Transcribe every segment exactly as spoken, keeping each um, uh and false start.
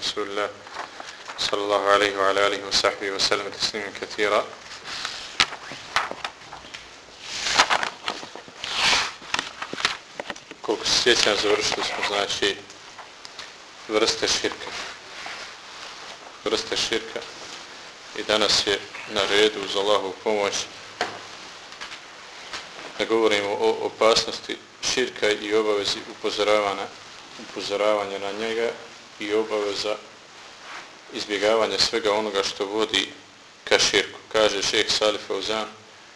رسول الله صلى الله عليه وعلى آله وصحبه وسلم تسليما كثيرا. Koliko se sjećam, završili smo znači vrste širka. Vrste širka. I danas je na redu uz Allahovu pomoć da govorimo o opasnosti širka i obavezi upozoravanja, upozoravanja na njega i obaveza izbjegavanja svega onoga što vodi ka širku. Kaže šejh Salih Fauzan,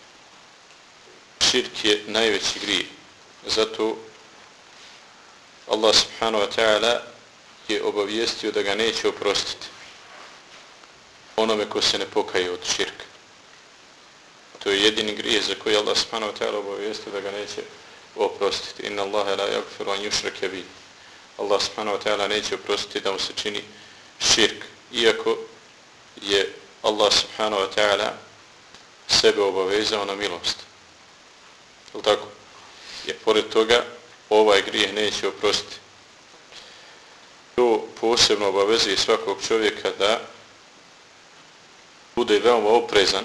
širk je najveći grijeh. Zato Allah subhanahu wa ta'ala je obavijestio da ga neće oprostiti onome ko se ne pokaje od širka. To je jedini grijeh za koji Allah subhanahu wa ta'ala obavijestio da ga neće oprostiti. Inna Allahe la yaghfiru an yushraka bihi. Allah subhanahu wa ta'ala neće oprostiti da mu se čini širk. Iako je Allah subhanahu wa ta'ala sebe obavezao na milost. Je li tako? Je pored toga ovaj grijeh neće oprostiti. To posebno obavezuje svakog čovjeka da bude veoma oprezan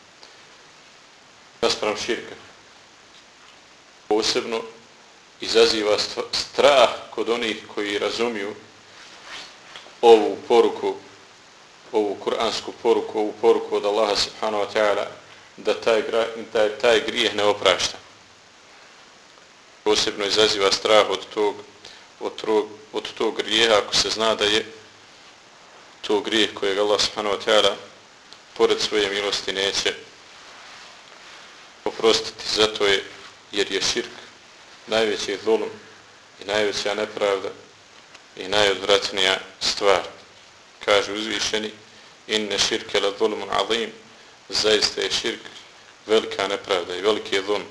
naspram širka. Posebno izaziva strah kod onih koji razumiju ovu poruku, ovu kuransku poruku, ovu poruku od Allaha subhanahu wa ta'ala da taj, da taj grijeh ne oprašta. Posebno izaziva strah od tog, od tog, od tog grijeha ako se zna da je to grijeh kojeg Allah subhanahu wa ta'ala pored svoje milosti neće oprostiti. Zato je, jer je širk najveći zulum i najveća nepravda i najodvratnija stvar. Kaže uzvišeni, inne širke la zulumun azim, zaista je širk velika nepravda i veliki je zulum.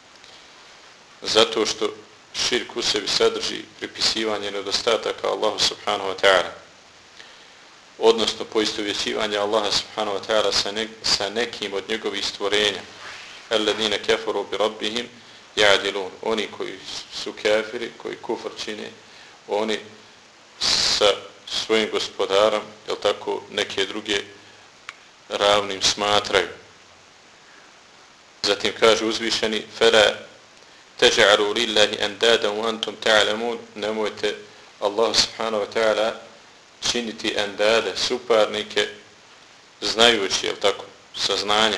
Zato što širk u sebi sadrži pripisivanje nedostataka Allahu subhanahu wa ta'ala, odnosno poistovjećivanje Allaha subhanahu wa ta'ala sa, ne, sa nekim od njegovih stvorenja. Alladine kafaru bi rabbihim ja'dilun. Oni koji su kafiri, koji kufr čine, oni sa svojim gospodarom, jel tako, neke druge ravnim smatraju. Zatim kaže uzvišeni, fela teža'alu lillahi andada wa antum ta'lamun, nemojte Allah subhanahu wa ta'ala činiti andade, suparnike, znajući, jel tako, sa znanjem.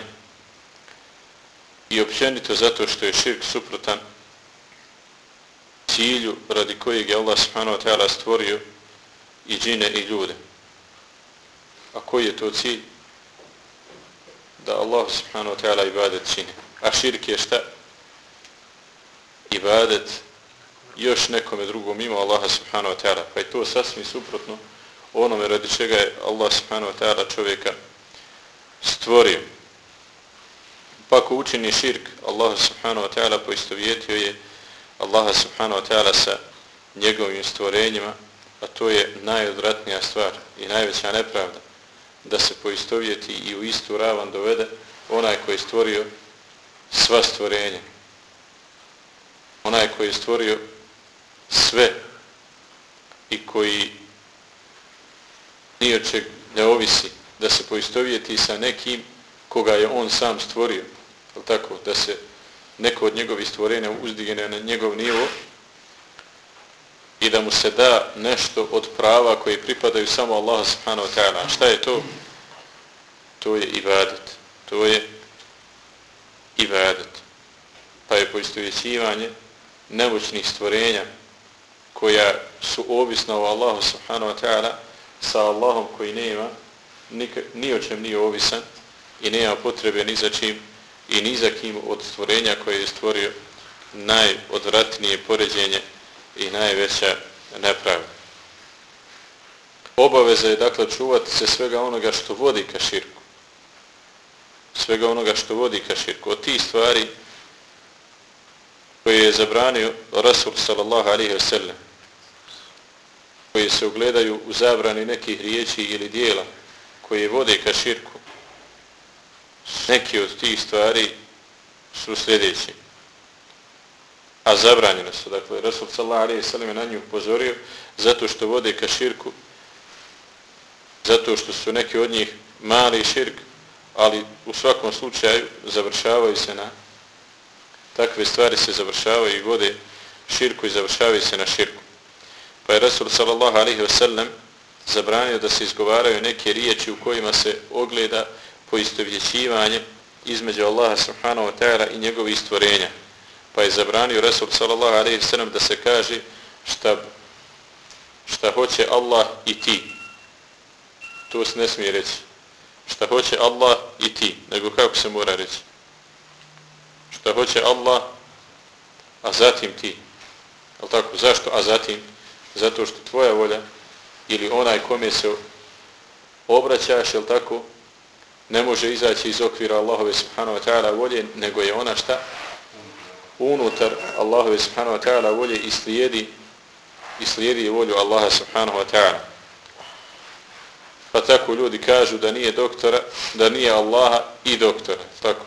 I općenito zato što je širk suprotan cilju radi kojeg je Allah subhanahu wa ta'ala stvorio i džine i ljude. A koji je to cilj? Da Allah subhanahu wa ta'ala ibadet čini. A širk je šta? Ibadet još nekome drugom mimo Allaha subhanahu wa ta'ala. Pa je to sasvim suprotno onome radi čega je Allah subhanahu wa ta'ala čovjeka stvorio. Pa ako učini širk, Allah subhanahu wa ta'ala poistovjetio je Allaha subhanahu wa ta'ala sa njegovim stvorenjima, a to je najodvratnija stvar i najveća nepravda, da se poistovjeti i u istu ravan dovede onaj koji je stvorio sva stvorenja. Onaj koji je stvorio sve i koji ni od čeg ne ovisi, da se poistovjeti sa nekim koga je on sam stvorio. Tako, da se neko od njegovih stvorenja uzdigne na njegov nivo i da mu se da nešto od prava koji pripadaju samo Allahu subhanahu wa ta'ala. Šta je to? To je ibadet. To je ibadet. Pa je poistovjećivanje nemoćnih stvorenja koja su ovisna o Allahu subhanahu wa ta'ala sa Allahom koji nema, ni o čem nije ovisan i nema potrebe ni za čim i ni za kim od stvorenja koje je stvorio, najodvratnije poređenje i najveća nepravda. Obaveza je dakle čuvati se svega onoga što vodi ka širku. Svega onoga što vodi ka širku. Od tih stvari koje je zabranio Rasul sallallahu alaihi wa sallam, koje se ugledaju u zabrani nekih riječi ili dijela koje vode ka širku, neki od tih stvari su sljedeći. A zabranjene su. Dakle, Rasul sallallahu alejhi ve sellem na nju upozorio zato što vode ka širku zato što su neki od njih mali širk, ali u svakom slučaju završavaju se na takve stvari se završavaju i vode širku i završavaju se na širku. Pa je Rasul sallallahu alejhi ve sellem zabranio da se izgovaraju neke riječi u kojima se ogleda poistovjećivanje između Allaha subhanahu wa ta'ala i njegovih stvorenja. Pa je zabranio Rasul sallallahu alejhi ve sellem da se kaže šta, šta hoće Allah i ti. To se ne smije reći. Šta hoće Allah i ti, nego kako se mora reći. Šta hoće Allah, a zatim ti. Jel tako? Zašto? A zatim? Zato što tvoja volja ili onaj kome se obraćaš, jel tako, ne može izaći iz okvira Allahove subhanahu wa ta'ala volje, nego je ona šta? Unutar Allahove subhanahu wa ta'ala volje i slijedi, i slijedi volju Allaha subhanahu wa ta'ala. Pa tako ljudi kažu da nije doktora, da nije Allaha i doktora. Tako.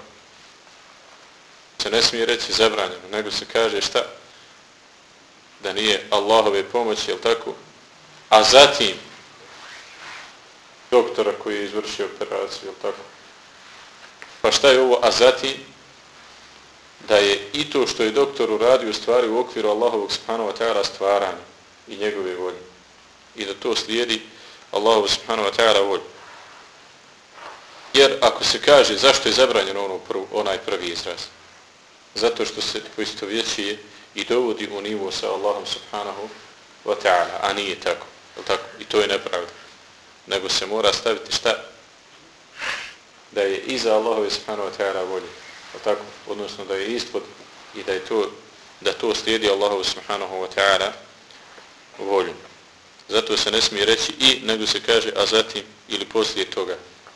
Se ne smije reći zabranjeno, nego se kaže šta? Da nije Allahove pomoći, jel tako? A zatim doktora koji je izvršio operaciju, jel tako? Pa šta je ovo? A zatim da je i to što je doktor uradio u stvari u okviru Allahovog subhanahu wa ta'ala stvaranja i njegove volje. I da to slijedi Allahu subhanahu wa ta'ala volju. Jer ako se kaže zašto je zabranjeno ono prv, onaj prvi izraz? Zato što se poistovjećuje i dovodi u nivo sa Allahom subhanahu wa ta'ala, a nije tako. tako. I to je nepravda. Nego se mora staviti šta? Da je iza Allahove subhanahu wa ta'ala volje. Tako? Odnosno da je ispod i da je to, da to slijedi Allahu subhanahu wa ta'ala volju. Zato se ne smije reći i, nego se kaže a zatim ili poslije toga.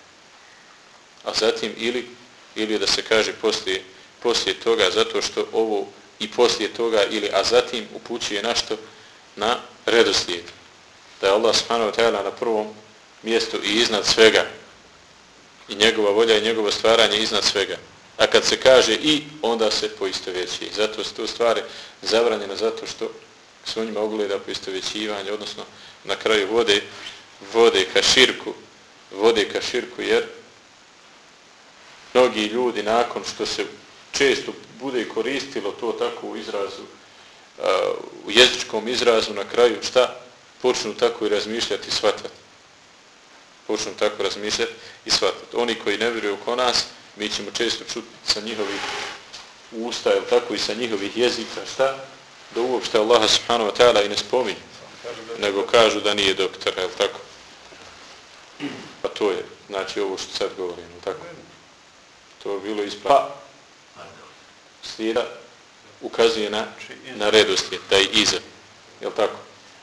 A zatim ili, ili da se kaže poslije, poslije toga, zato što ovo i poslije toga ili a zatim upućuje našto na redoslijed. Da je Allah subhanahu wa ta'ala na prvom mjestu i iznad svega. I njegova volja i njegovo stvaranje iznad svega. A kad se kaže i, onda se poistovjeći. Zato su to stvari zabranjene zato što se u njima ogleda poistovjećivanje, odnosno na kraju vode, vode ka širku, vode ka širku jer mnogi ljudi nakon što se često bude koristilo to tako u izrazu, uh, u jezičkom izrazu na kraju, šta? Počnu tako i razmišljati i shvatati. Počnu tako razmišljati i shvatati. Oni koji ne vjeruju oko nas, mi ćemo često čuti sa njihovih usta, jel tako, i sa njihovih jezika, šta? Da uopšte Allaha subhanahu wa ta'ala i ne spominju, nego kažu da nije doktor, jel tako? Pa to je, znači ovo što sad govorim, jel tako? To je bilo ispravno. Pa slijeda ukazuje na, na redoslijed, da je iza, jel tako?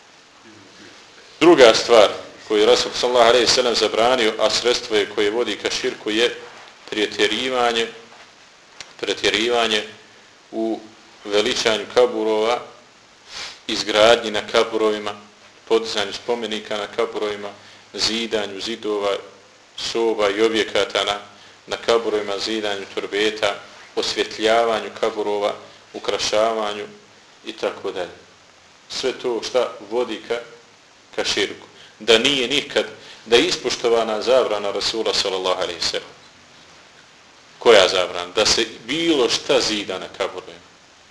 Druga stvar koju je Rasul sallallahu alejhi ve sellem zabranio, a sredstvo je koje vodi ka širku je pretjerivanje, pretjerivanje u veličanju kaburova, izgradnji na kaburovima, podizanju spomenika na kaburovima, zidanju zidova, soba i objekata na, na kaburovima, zidanju turbeta, osvjetljavanju kaburova, ukrašavanju i tako dalje. Sve to šta vodi ka, ka širku. Da nije nikad, da je ispoštovana zabrana Rasula sallallahu alejhi ve sellem. Koja zabrana? Da se bilo šta zida na kaburovima.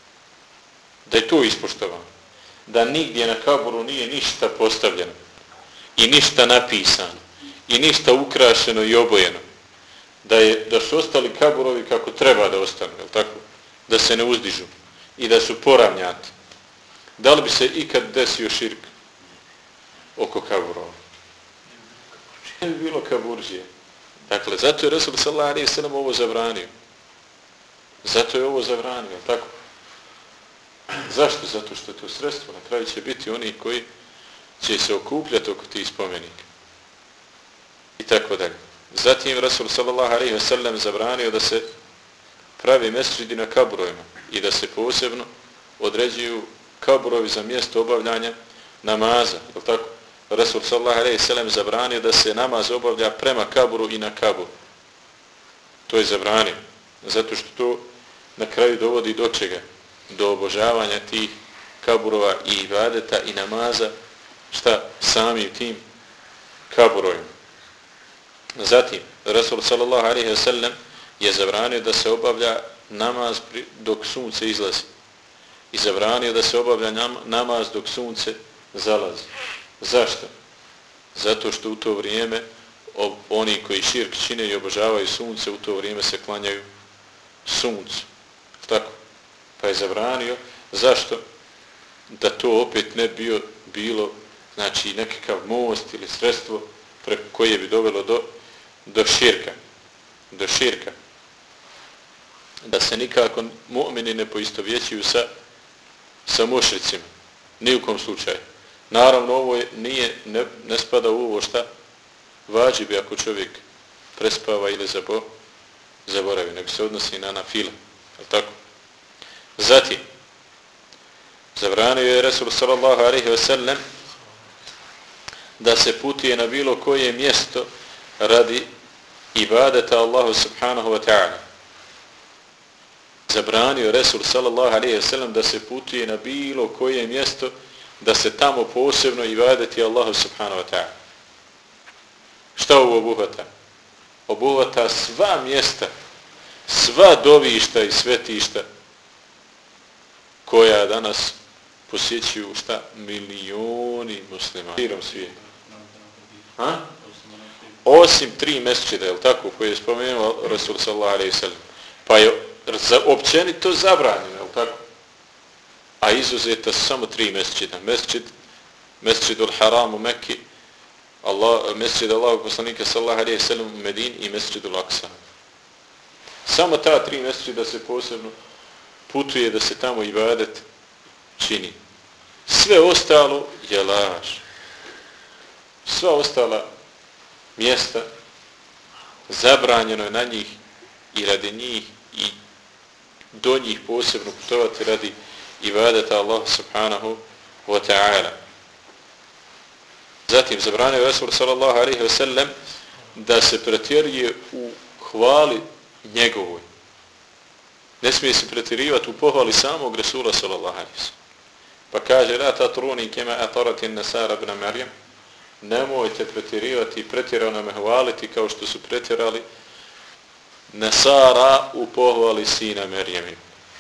Da je to ispoštovano. Da nigdje na kaburu nije ništa postavljeno i ništa napisano i ništa ukrašeno i obojeno. Da, je, da su ostali kaburovi kako treba da ostanu, je li tako? Da se ne uzdižu i da su poravnjati. Da li bi se ikad desio širk oko kaburova? Ne bi bilo kaburžije. Dakle, zato je Rasul sallallahu alejhi ve sellem ovo zabranio. Zato je ovo zabranio, je li tako? Zašto? Zato što je to sredstvo. Na kraju će biti oni koji će se okupljati oko tih spomenika. I tako dalje. Zatim Rasul sallallahu alejhi ve sellem zabranio da se pravi mesdžidi na kaburovima i da se posebno određuju kaburovi za mjesto obavljanja namaza. Je li tako? Rasul sallallahu alejhi ve sellem zabranio da se namaz obavlja prema kaburu i na kaburu. To je zabranio. Zato što to na kraju dovodi do čega? Do obožavanja tih kaburova i ibadeta i namaza šta samim tim kaburovima. Zatim, Rasul sallallahu alejhi ve sellem je zabranio da se obavlja namaz dok sunce izlazi. I zabranio da se obavlja namaz dok sunce zalazi. Zašto? Zato što u to vrijeme oni koji širk čine i obožavaju sunce, u to vrijeme se klanjaju suncu. Tako? Pa je zabranio. Zašto? Da to opet ne bio, bilo znači nekakav most ili sredstvo preko koje bi dovelo do, do širka. Do širka. Da se nikako mu'mini ne poistovjećuju sa, sa mušricima. Ni u kom slučaju. Naravno, ovo je, nije, ne, ne spada u ovo šta vađibi ako čovjek prespava ili zabo, zaboravi, nego se odnosi na nafile. Je tako? Zatim, zabranio je Resul sallallahu alejhi ve sellem da se putuje na bilo koje mjesto radi ibadeta Allahu subhanahu wa ta'ala. Zabranio Resul sallallahu alejhi ve sellem da se putuje na bilo koje mjesto da se tamo posebno ibadeti Allahu subhanahu wa ta'ala. Šta ovo obuhvata? Obuhvata sva mjesta, sva dovišta i svetišta koja danas posjećuju šta? Milioni muslima. Širom svijeta. Ha? Osim tri mesčida, je li tako, koje je spomenuo Rasul sallallahu alejhi ve sellem. Pa je općenito zabranjeno, je li tako? A izuzeta su samo tri mesčida. Mesčid, mesčidul haram u Mekki, Allah, mesčid Allahog poslanika sallallahu alejhi ve sellem u Medini i mesčidul Aksa. Samo ta tri mesčida se posebno putuje da se tamo ibadet čini. Sve ostalo je laž. Sva ostala mjesta zabranjeno je na njih i radi njih i do njih posebno putovati radi ibadeta Allah subhanahu wa ta'ala. Zatim zabranio Resul sallallahu alejhi ve sellem da se pretjeruje u hvali njegovoj. Ne smije se pretjerivati u pohvali samog Resula sallallahu alejhi ve sellem. Pa kaže, la tatruni kema atarati an-nasara ibn Maryam, nemojte pretjerivati i pretjerano me hvaliti kao što su pretjerali Nasara u pohvali sina Merjemi.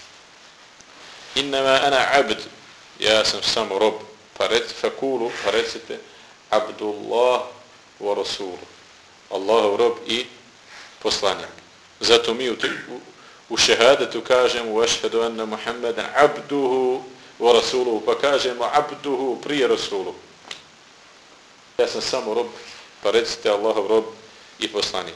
Innama ana abd, ja sam samo rob, pa reci, fakulu, pa recite, Abdullah wa Rasulu, Allahov rob i poslanik. Zato mi u, u, u šehadetu kažemo, u ašhedu anna Muhammadan abduhu wa Rasuluhu, pa kažemo abduhu prije Rasulu. Ja sam samo rob, pa recite Allahov rob i poslanik.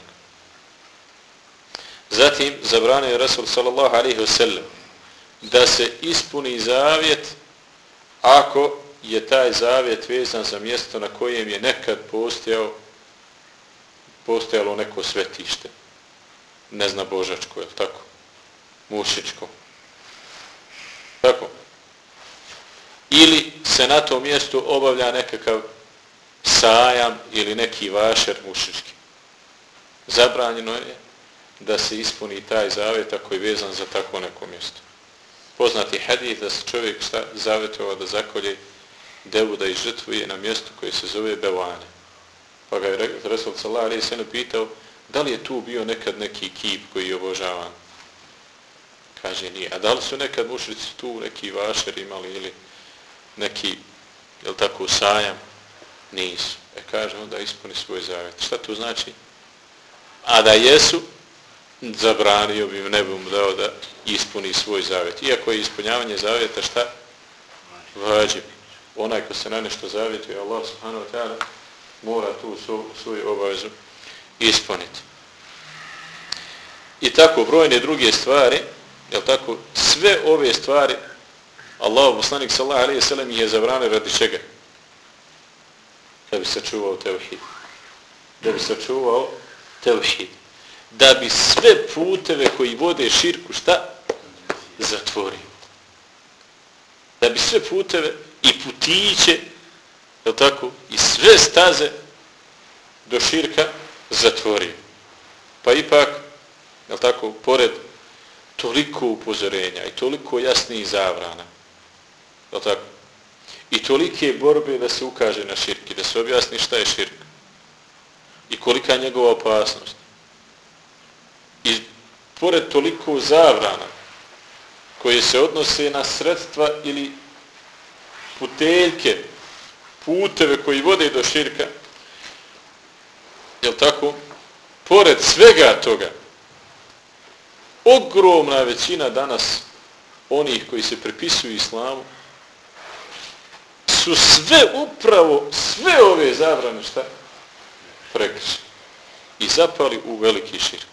Zatim zabranio je Rasul sallallahu alejhi ve sellem da se ispuni zavjet ako je taj zavjet vezan za mjesto na kojem je nekad postojao, postojalo neko svetište. Ne zna božačko, je li tako? Mušičko. Tako. Ili se na tom mjestu obavlja nekakav sajam ili neki vašer mušički. Zabranjeno je da se ispuni taj zavjet ako je vezan za tako neko mjesto. Poznati hadis da se čovjek zavjetovao da zakolje devu da izžrtvuje na mjestu koje se zove Bevane. Pa ga je Resul sallallahu alejhi ve sellem pitao da li je tu bio nekad neki kip koji je obožavan. Kaže nije. A da li su nekad mušrici tu neki vašer imali ili neki, jel tako, sajam? Nisu. E kaže onda ispuni svoj zavjet. Šta to znači? A da jesu, zabranio bi, ne bi mu dao da ispuni svoj zavjet. Iako je ispunjavanje zavjeta šta? Vađib. Onaj ko se na nešto zavjetuje, Allah subhanahu wa ta'ala, mora tu svoju obavezu ispuniti. I tako brojne druge stvari, jel tako, sve ove stvari Allah poslanik sallallahu alejhi ve sellem je zabranio radi čega? Da bi sačuvao tevhid. Da bi sačuvao tevhid. Da bi sve puteve koji vode širku šta? Zatvorio. Da bi sve puteve i putiće, jel tako, i sve staze do širka zatvorio. Pa ipak, jel tako, pored toliko upozorenja i toliko jasnih zabrana, jel tako, i tolike borbe da se ukaže na širk i da se objasni šta je širk. i kolika je njegova opasnost. I pored toliko zabrana koje se odnose na sredstva ili puteljke, puteve koji vode do širka, jel tako? Pored svega toga, ogromna većina danas onih koji se pripisuju islamu su sve upravo, sve ove zabrane šta? Prekršili. I zapali u veliki širk.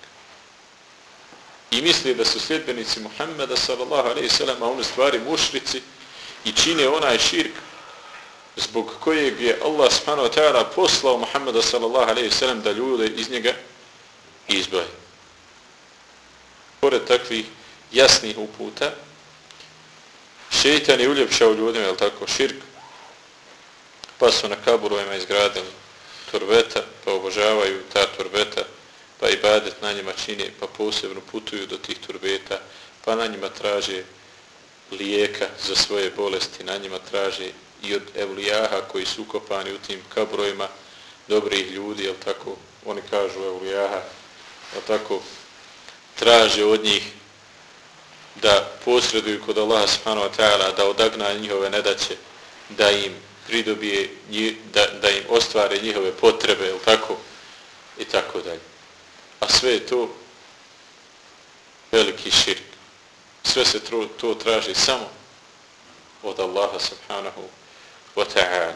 I misli da su sljedbenici Muhammeda sallallahu alejhi ve sellem, a oni stvari mušrici i čine onaj širk zbog kojeg je Allah subhanahu wa ta'ala poslao Muhammeda sallallahu alejhi ve sellem da ljude iz njega izbavi. Pored takvih jasnih uputa, šejtan je uljepšao ljudima, je tako, širk, pa su na kaburovima izgradili turbeta, pa obožavaju ta turbeta, pa ibadet na njima čine, pa posebno putuju do tih turbeta, pa na njima traže lijeka za svoje bolesti, na njima traže i od evlijaha koji su ukopani u tim kaburovima, dobrih ljudi, jel tako, oni kažu evlijaha, jel tako, traže od njih da posreduju kod Allaha subhanahu wa ta'ala, da odagna njihove nedaće, da im pridobije, da, da im ostvare njihove potrebe, jel tako, i tako dalje. A sve je to veliki širk. Sve se to, to traži samo od Allaha subhanahu wa ta'ala.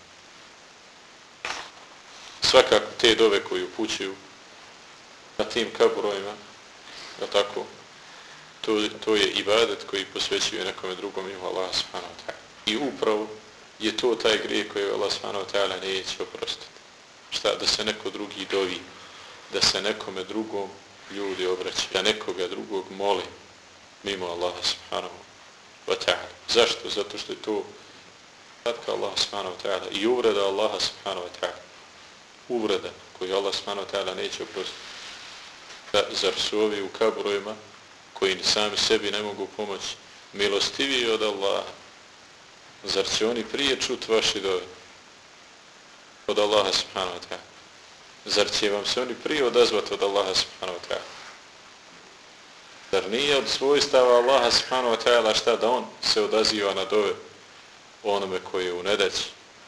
Svakako te dove koji upućuju na tim kaburovima, jel tako, to, to je ibadet koji posvećuje nekome drugom mimo Allaha subhanahu wa ta'ala. I upravo je to taj grijeh koji Allah subhanahu wa ta'ala neće oprostiti. Šta? Da se neko drugi dovi, da se nekome drugom ljudi obraćaju, da nekoga drugog moli mimo Allaha subhanahu wa ta'ala. Zašto? Zato što je to sadka Allaha subhanahu wa ta'ala i uvreda Allaha subhanahu wa ta'ala. Uvreda koju Allah subhanahu wa ta'ala neće oprostiti. Da, zar su ovi u kaburovima koji ni sami sebi ne mogu pomoći milostiviji od Allaha? Zar će oni prije čuti vaši dove od Allaha subhanahu wa ta'ala? Zar će vam se oni prije odazvati od Allaha subhanahu wa ta'ala? Zar nije od svojstava Allaha subhanahu wa ta'ala šta da on se odaziva na dove onome koji je u nedaći?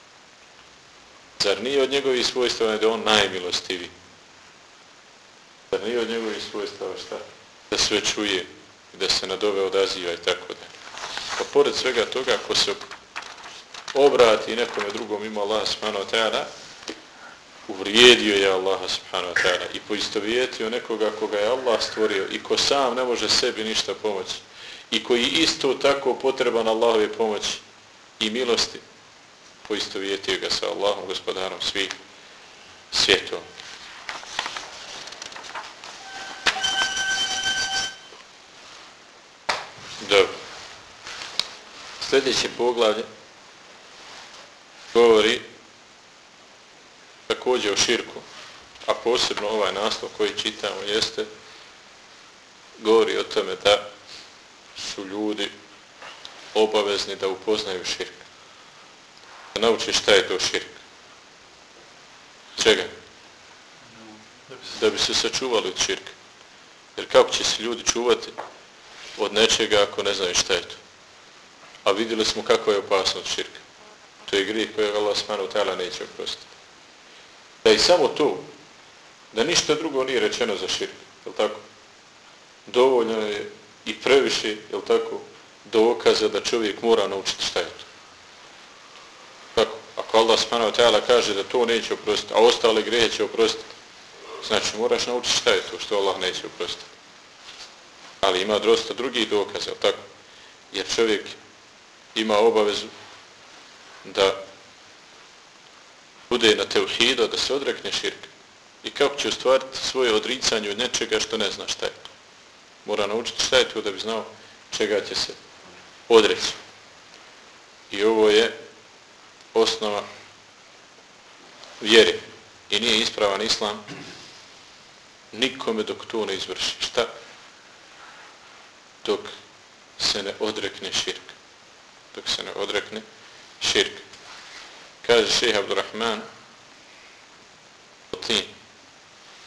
Zar nije od njegovih svojstava da on najmilostiviji? Zar nije od njegovih svojstava šta? Da sve čuje i da se na dove odaziva i tako da. Pa pored svega toga, ako se obrati nekome drugom mimo Allaha subhanahu wa ta'ala, uvrijedio je Allaha subhanahu wa ta'ala i poistovjetio nekoga koga je Allah stvorio i ko sam ne može sebi ništa pomoći i koji isto tako potreban Allahove pomoći i milosti, poistovjetio ga sa Allahom, gospodarom svih svjetova. Dobro. Sljedeće poglavlje govori također o širku, a posebno ovaj naslov koji čitamo jeste, govori o tome da su ljudi obavezni da upoznaju širk. Da nauče šta je to širk. Čega? Da bi se sačuvali od širka. Jer kako će se ljudi čuvati od nečega ako ne znaju šta je to? A vidjeli smo kako je opasnost širka. To je grijeh kojeg Allah subhanahu wa ta'ala neće oprostiti. Da i samo to, da ništa drugo nije rečeno za širk, je li tako? Dovoljno je i previše, je li tako, dokaza da čovjek mora naučiti šta je to. Tako, ako Allah subhanahu wa ta'ala kaže da to neće oprostiti, a ostale grehe će oprostiti, znači moraš naučiti šta je to što Allah neće oprostiti. Ali ima dosta drugih dokaza, je li tako? Jer čovjek ima obavezu da bude na tevhidu, da se odrekne širka. I kako će ostvariti svoje odricanje od nečega što ne zna šta je to. Mora naučiti šta je to da bi znao čega će se odreći. I ovo je osnova vjere. I nije ispravan islam nikome dok to ne izvrši. Šta? Dok se ne odrekne širka. Dok se ne odrekne širka. Kaže šejh Abdurrahman Tin,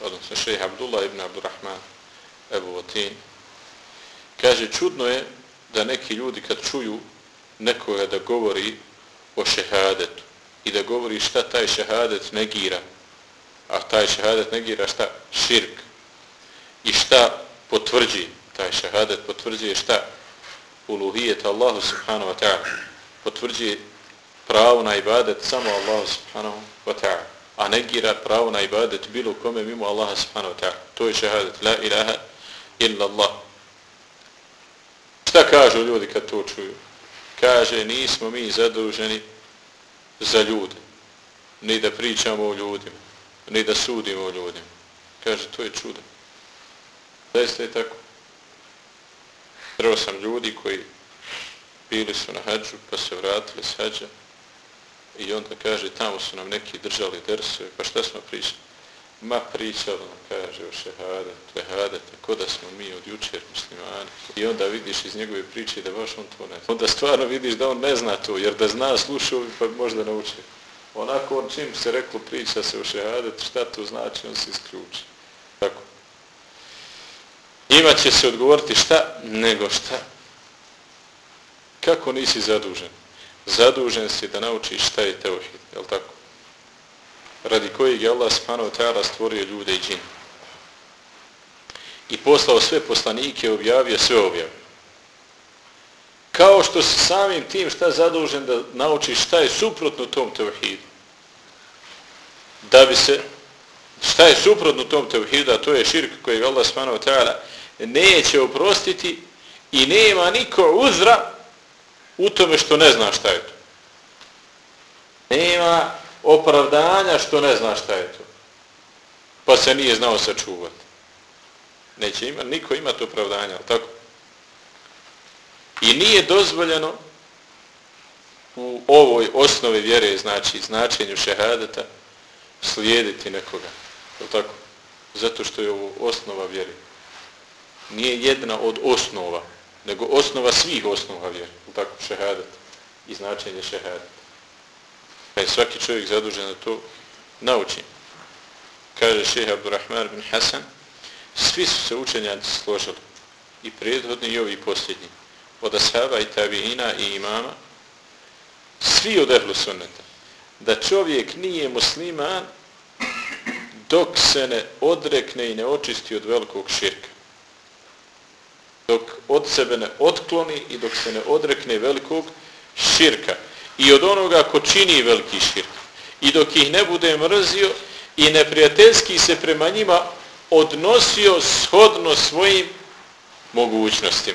odnosno šejh Abdullah ibn Abdurrahman Ebu Vatin, kaže, čudno je da neki ljudi kad čuju nekoga da govori o šehadetu i da govori šta taj šehadet negira, a taj šehadet negira šta? Širk. I šta potvrđi? Taj šehadet potvrđuje šta? Uluhijet Allahu subhanahu wa ta'ala. Potvrđuje pravo na ibadet samo Allahu subhanahu wa ta'ala. A negira pravo na ibadet bilo kome mimo Allaha subhanahu wa ta'ala. To je šehadet. La ilaha illa Allah. Šta kažu ljudi kad to čuju? Kaže, nismo mi zaduženi za ljude. Ni da pričamo o ljudima. Ni da sudimo o ljudima. Kaže, to je čudo. Zaista je tako. Trebao sam ljudi koji bili su na hađu, pa se vratili s hađa i onda kaže, tamo su nam neki držali dersove, pa šta smo pričali? Ma pričali nam, kaže, o šehadetu, vehadetu, ko da smo mi od jučer muslimani. I onda vidiš iz njegove priče da baš on to ne zna. Onda stvarno vidiš da on ne zna to, jer da zna, slušao bi pa možda nauči. Onako, on čim se reklo priča se o šehadetu, šta to znači, on se isključi. Tako. Njima će se odgovoriti šta, nego šta. Kako nisi zadužen? Zadužen si da naučiš šta je teuhid, je li tako? Radi kojeg je Allah subhanahu wa ta'ala stvorio ljude i džin. I poslao sve poslanike, objavio sve objavio. Kao što si samim tim šta zadužen da naučiš šta je suprotno tom teuhidu. Da bi se, šta je suprotno tom teuhidu, a to je širk kojeg Allah subhanahu wa ta'ala neće oprostiti i nema niko uzra u tome što ne zna šta je to. Nema opravdanja što ne zna šta je to. Pa se nije znao sačuvati. Neće ima, niko imati opravdanja, ali tako? I nije dozvoljeno u ovoj osnovi vjere, znači značenju šehadeta, slijediti nekoga. Je tako? Zato što je ovo osnova vjere. Nije jedna od osnova, nego osnova svih osnova vjere. Je tako? Šehadet i značenje šehadeta. Pa je svaki čovjek zadužen da to nauči. Kaže šejh Abdurrahman bin Hasan, svi su se učenjaci složili, i prethodni i ovi posljednji, od ashaba i tabiina i imama, svi od ehlu sunneta, da čovjek nije musliman dok se ne odrekne i ne očisti od velikog širka. Dok od sebe ne otkloni i dok se ne odrekne velikog širka. I od onoga ko čini veliki širk. I dok ih ne bude mrzio i neprijateljski se prema njima odnosio shodno svojim mogućnostima.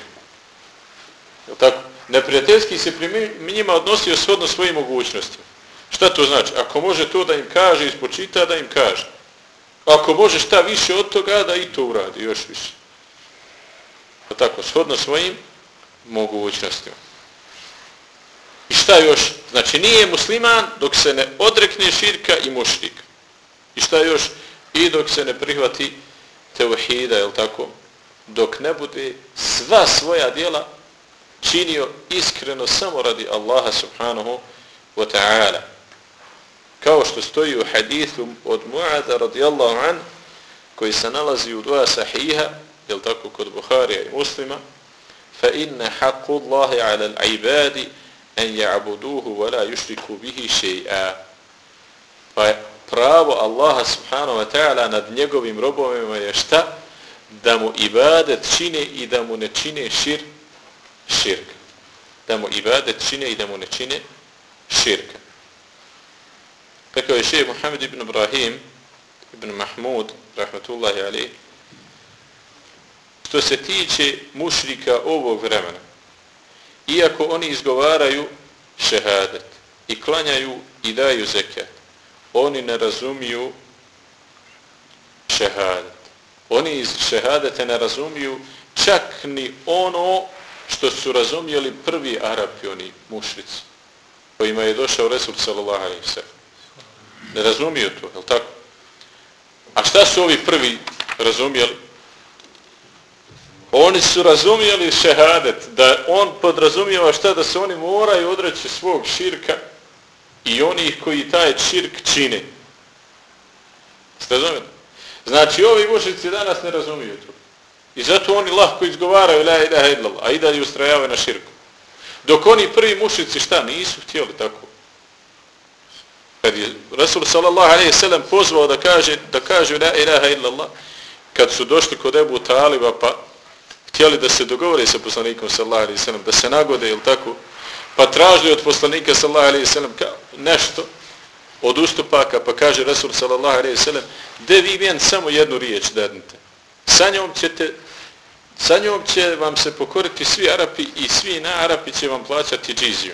Je li tako? Neprijateljski se prema njima odnosio shodno svojim mogućnostima. Šta to znači? Ako može to da im kaže, ispočita, da im kaže. Ako može šta više od toga, da i to uradi, još više. Je li tako? Shodno svojim mogućnostima. I šta još? Znači nije musliman dok se ne odrekne širka i mušrika. I šta još? I dok se ne prihvati teuhida, je li tako? Dok ne bude sva svoja djela činio iskreno samo radi Allaha subhanahu wa ta'ala. Kao što stoji u hadithu od Mu'ada radijallahu an, koji se nalazi u dva sahiha, je li tako, kod Buharija i Muslima, fa inna haqqu Allahi ala al-ibadi en ja'buduhu wa la yushriku bihi shay'a. Pa pravo Allaha subhanahu wa ta'ala nad njegovim robovima je šta? Da mu ibadet čine i da mu ne čine šir, širka. Da mu ibadet čine i da mu ne čine širka. Rekao je šejh Muhammed ibn Ibrahim ibn Mahmud rahmetullahi alejhi, što se tiče mušrika ovog vremena, iako oni izgovaraju šehadet i klanjaju i daju zekat, oni ne razumiju šehadet. Oni iz šehadete ne razumiju čak ni ono što su razumjeli prvi Arapi, oni mušrici, kojima je došao Resul sallallahu alejhi ve sellem. Ne razumiju to, je li tako? A šta su ovi prvi razumjeli? Oni su razumjeli šehadet, da on podrazumijeva šta, da se oni moraju odreći svog širka i onih koji taj širk čine. Ste razumjeli? Znači, ovi mušrici danas ne razumiju to. I zato oni lahko izgovaraju la ilaha illallah, a i dalje ustrajavaju na širku. Dok oni prvi mušrici šta nisu htjeli tako. Kad je Rasul sallallahu alejhi ve sellem pozvao da kaže da kaže la ilaha illallah, kad su došli kod Ebu Taliba pa htjeli da se dogovore sa poslanikom sallallahu alejhi ve sellem, da se nagode ili tako, pa tražili od poslanika sallallahu alejhi ve sellem nešto od ustupaka, pa kaže Rasul sallallahu alejhi ve sellem, de vi meni samo jednu riječ dadnite. Sa njom ćete Sa njom će vam se pokoriti svi Arapi i svi na Arapi će vam plaćati džiziju.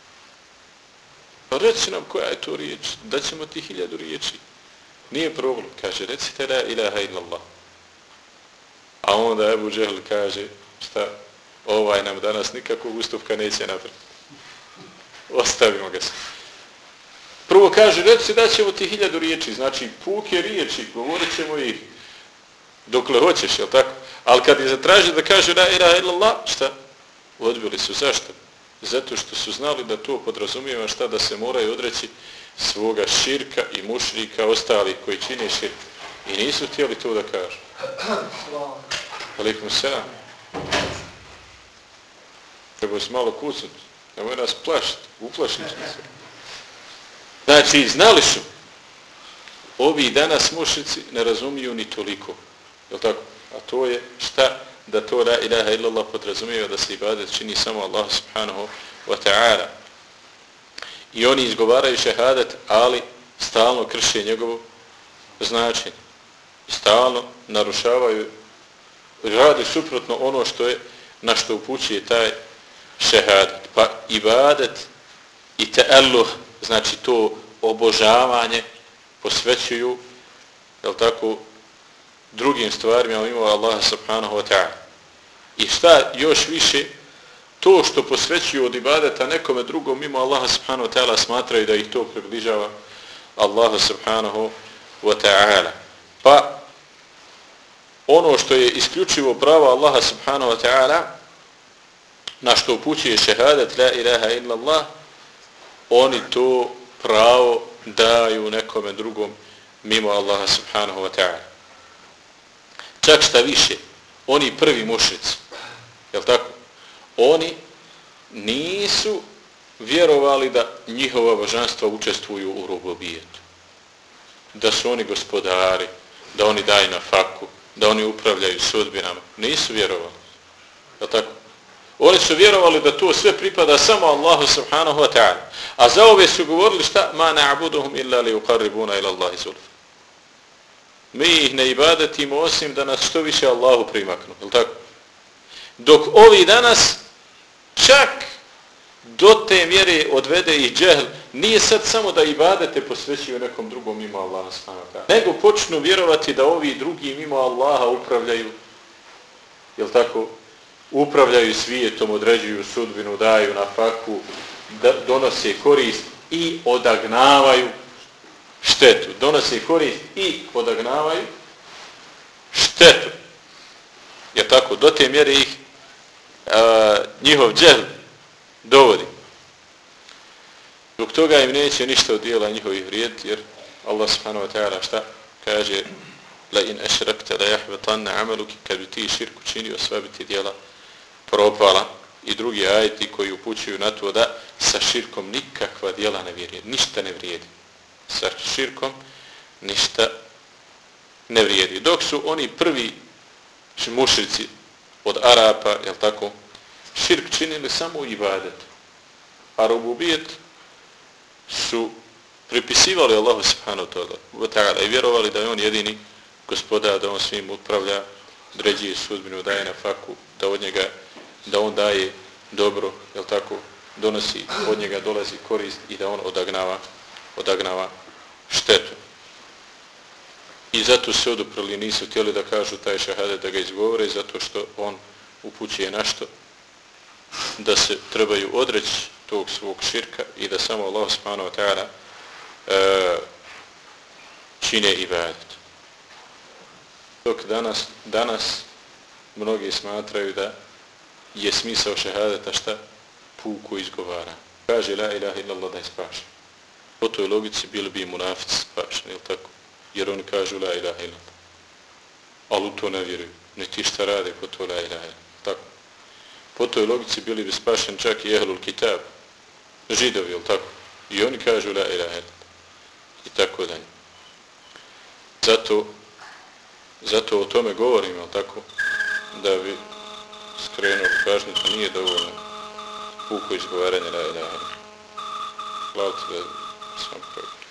Pa reci nam koja je to riječ, da ćemo ti hiljadu riječi. Nije problem, kaže, recite la ilaha illallah. A onda Ebu Džehl kaže, šta, ovaj nam danas nikakvog ustupka neće napraviti. Ostavimo ga se. Prvo kaže, reci da ćemo ti hiljadu riječi, znači puke riječi, govorit ćemo ih dokle hoćeš, jel tako? Ali kad je zatražio da kaže la ilaha illallah, šta? Odbili su. Zašto? Zato što su znali da to podrazumijeva šta, da se moraju odreći svoga širka i mušrika, ostalih koji čine širk. I nisu htjeli to da kažu. Alaikum selam. Treba se malo kucnuti. Nemoj nas plašiti. Uplašiti se. Znači, znali su. Ovi danas mušrici ne razumiju ni toliko. Jel tako? A to je šta? Da to la ilaha illallah podrazumijeva da se ibadet čini samo Allah subhanahu wa ta'ala. I oni izgovaraju šehadet, ali stalno krše njegovo značenje. I stalno narušavaju, radi suprotno ono što je, na što upućuje taj šehadet. Pa ibadet i ta'alluh, znači to obožavanje, posvećuju, jel tako, drugim stvarima mimo Allaha subhanahu wa ta'ala. I šta još više, to što posvećuju od ibadeta nekome drugom mimo Allaha subhanahu wa ta'ala smatraju da ih to približava Allahu subhanahu wa ta'ala. Pa ono što je isključivo pravo Allaha subhanahu wa ta'ala, na što upućuje šehadet la ilaha illallah, oni to pravo daju nekome drugom mimo Allaha subhanahu wa ta'ala. Čak šta više, oni prvi mušrici, jel tako? Oni nisu vjerovali da njihova božanstva učestvuju u robobijetu. Da su oni gospodari, da oni daju na faku, da oni upravljaju sudbinama. Nisu vjerovali. Jel tako? Oni su vjerovali da to sve pripada samo Allahu subhanahu wa ta'ala. A za ove su govorili šta? Ma na'buduhum illa li uqarribuna ila Allahi zulfa. Mi ih ne ibadetimo osim da nas što više Allahu primaknu. Jel tako? Dok ovi danas čak do te mjere odvede ih džehl, nije sad samo da ibadete posvećuju nekom drugom mimo Allaha subhanahu wa ta'ala, nego počnu vjerovati da ovi drugi mimo Allaha upravljaju, jel tako, upravljaju svijetom, određuju sudbinu, daju na faku, da donose korist i odagnavaju štetu. Donose korist i odagnavaju štetu. Jer tako, do te mjere ih a, njihov džehl dovodi. Zbog toga im neće ništa od dijela njihovih vrijediti, jer Allah subhanahu wa ta'ala šta kaže: la in ašrakta la jahbetanna amaluki, kad bi ti širku činio, sva bi ti dijela propala. I drugi ajeti koji upućuju na to da sa širkom nikakva dijela ne vrijedi, ništa ne vrijedi. Sa širkom ništa ne vrijedi. Dok su oni prvi mušrici od Arapa, jel tako, širk činili samo u ibadetu. A rububijet su pripisivali Allahu subhanahu wa ta'ala i vjerovali da je on jedini gospodar, da on svim upravlja, određuje sudbinu, daje na faku, da od njega, da on daje dobro, jel tako, donosi, od njega dolazi korist i da on odagnava, odagnava štetu. I zato se oduprli, nisu htjeli da kažu taj šehadet, da ga izgovore, zato što on upućuje na što? Da se trebaju odreći tog svog širka i da samo Allah subhanahu wa ta'ala e, čine ibadet. Dok danas, danas mnogi smatraju da je smisao šehadeta šta? Puku izgovara. Kaže la ilaha illallah da je spašen. Po toj logici bili bi munafici spašeni, ili tako? Jer oni kažu la ilaha illallah. ali u to ne vjeruju. Niti šta rade po to la ilaha illallah. Tako. Po toj logici bili bi spašeni čak i ehlul kitab. Židovi, jel tako? I oni kažu la ilaha illallah. I tako dalje. Zato, zato o tome govorim, jel tako? Da bi skrenuo pažnju, to nije dovoljno puko izgovaranje la ilaha illallah. Hvala ti da sam pravi.